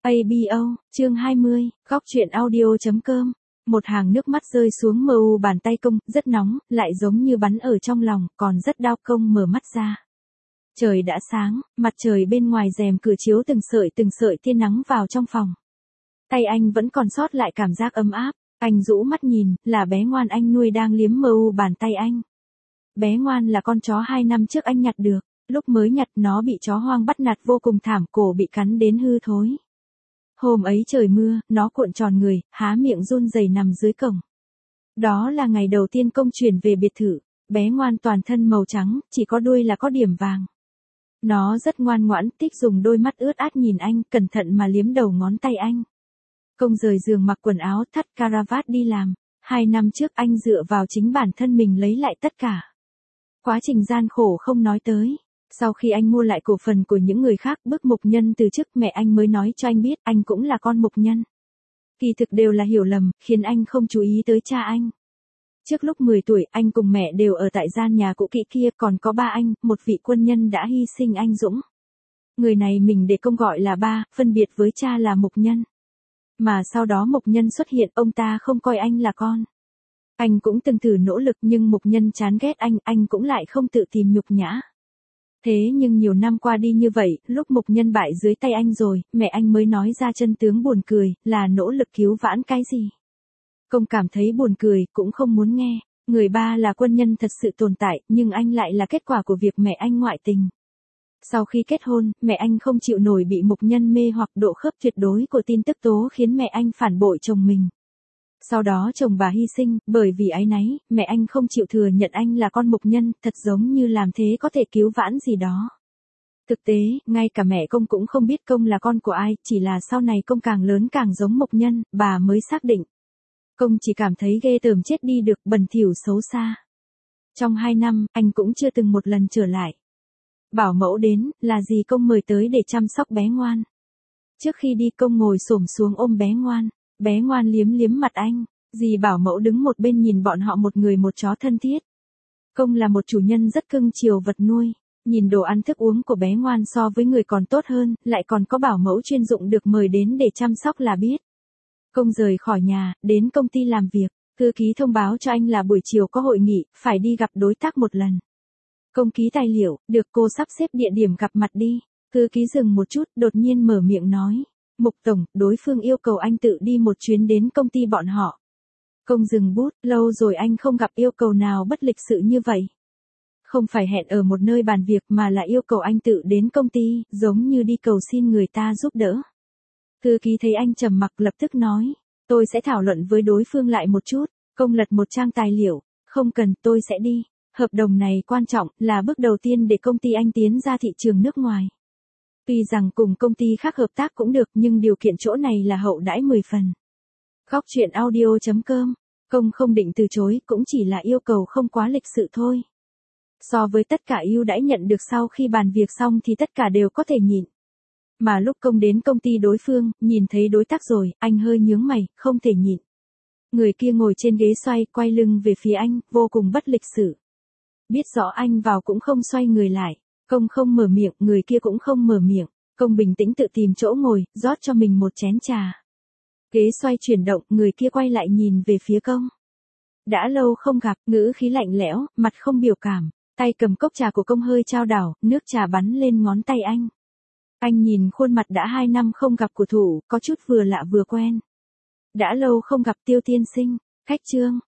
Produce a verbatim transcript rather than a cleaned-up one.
a bê o, chương hai mươi, góc truyện audio.com. Một hàng nước mắt rơi xuống mờ u bàn tay công, rất nóng, lại giống như bắn ở trong lòng, còn rất đau. Công mở mắt ra. Trời đã sáng, mặt trời bên ngoài rèm cửa chiếu từng sợi từng sợi tia nắng vào trong phòng. Tay anh vẫn còn sót lại cảm giác ấm áp, anh rũ mắt nhìn, là bé ngoan anh nuôi đang liếm mờ u bàn tay anh. Bé ngoan là con chó hai năm trước anh nhặt được, lúc mới nhặt nó bị chó hoang bắt nạt vô cùng thảm, cổ bị cắn đến hư thối. Hôm ấy trời mưa, nó cuộn tròn người, há miệng run rẩy nằm dưới cổng. Đó là ngày đầu tiên công chuyển về biệt thự, bé ngoan toàn thân màu trắng, chỉ có đuôi là có điểm vàng. Nó rất ngoan ngoãn, Tích dùng đôi mắt ướt át nhìn anh, cẩn thận mà liếm đầu ngón tay anh. Công rời giường mặc quần áo, thắt caravat đi làm. Hai năm trước anh dựa vào chính bản thân mình lấy lại tất cả. Quá trình gian khổ không nói tới. Sau khi anh mua lại cổ phần của những người khác, bức mục nhân từ chức, mẹ anh mới nói cho anh biết anh cũng là con mục nhân. Kỳ thực đều là hiểu lầm, khiến anh không chú ý tới cha anh. Trước lúc mười tuổi, anh cùng mẹ đều ở tại gian nhà cũ kỹ kia, còn có ba anh, một vị quân nhân đã hy sinh anh dũng. Người này mình để Công gọi là ba, phân biệt với cha là mục nhân. Mà sau đó mục nhân xuất hiện, ông ta không coi anh là con. Anh cũng từng thử nỗ lực nhưng mục nhân chán ghét anh, anh cũng lại không tự tìm nhục nhã. Thế nhưng nhiều năm qua đi như vậy, lúc mục nhân bại dưới tay anh rồi, mẹ anh mới nói ra chân tướng buồn cười, là nỗ lực cứu vãn cái gì. Công cảm thấy buồn cười, cũng không muốn nghe. Người ba là quân nhân thật sự tồn tại, nhưng anh lại là kết quả của việc mẹ anh ngoại tình. Sau khi kết hôn, mẹ anh không chịu nổi bị mục nhân mê hoặc độ khớp tuyệt đối của tin tức tố khiến mẹ anh phản bội chồng mình. Sau đó chồng bà hy sinh, bởi vì áy náy, mẹ anh không chịu thừa nhận anh là con mục nhân, thật giống như làm thế có thể cứu vãn gì đó. Thực tế, ngay cả mẹ Công cũng không biết Công là con của ai, chỉ là sau này Công càng lớn càng giống mục nhân, bà mới xác định. Công chỉ cảm thấy ghê tởm chết đi được, bẩn thỉu xấu xa. Trong hai năm, anh cũng chưa từng một lần trở lại. Bảo mẫu đến, là dì Công mời tới để chăm sóc bé ngoan. Trước khi đi Công ngồi xổm xuống ôm bé ngoan. Bé ngoan liếm liếm mặt anh, dì bảo mẫu đứng một bên nhìn bọn họ một người một chó thân thiết. Công là một chủ nhân rất cưng chiều vật nuôi, nhìn đồ ăn thức uống của bé ngoan so với người còn tốt hơn, lại còn có bảo mẫu chuyên dụng được mời đến để chăm sóc là biết. Công rời khỏi nhà, đến công ty làm việc, thư ký thông báo cho anh là buổi chiều có hội nghị, phải đi gặp đối tác một lần. Công ký tài liệu, được cô sắp xếp địa điểm gặp mặt đi. Thư ký dừng một chút, đột nhiên mở miệng nói. Mục tổng, đối phương yêu cầu anh tự đi một chuyến đến công ty bọn họ. Công dừng bút, lâu rồi anh không gặp yêu cầu nào bất lịch sự như vậy. Không phải hẹn ở một nơi bàn việc mà là yêu cầu anh tự đến công ty, giống như đi cầu xin người ta giúp đỡ. Thư ký thấy anh trầm mặc lập tức nói, tôi sẽ thảo luận với đối phương lại một chút. Công lật một trang tài liệu, không cần, tôi sẽ đi. Hợp đồng này quan trọng, là bước đầu tiên để công ty anh tiến ra thị trường nước ngoài. Tuy rằng cùng công ty khác hợp tác cũng được nhưng điều kiện chỗ này là hậu đãi mười phần. Góc truyện audio.com. Công không định từ chối, cũng chỉ là yêu cầu không quá lịch sự thôi. So với tất cả ưu đãi nhận được sau khi bàn việc xong thì tất cả đều có thể nhịn. Mà lúc Công đến công ty đối phương, nhìn thấy đối tác rồi, anh hơi nhướng mày, không thể nhịn. Người kia ngồi trên ghế xoay, quay lưng về phía anh, vô cùng bất lịch sự. Biết rõ anh vào cũng không xoay người lại. Công không mở miệng, người kia cũng không mở miệng. Công bình tĩnh tự tìm chỗ ngồi, rót cho mình một chén trà. Ghế xoay chuyển động, người kia quay lại nhìn về phía Công. Đã lâu không gặp, ngữ khí lạnh lẽo, mặt không biểu cảm. Tay cầm cốc trà của Công hơi chao đảo, nước trà bắn lên ngón tay anh. Anh nhìn khuôn mặt đã hai năm không gặp của thủ, có chút vừa lạ vừa quen. Đã lâu không gặp Tiêu tiên sinh, khách Trương,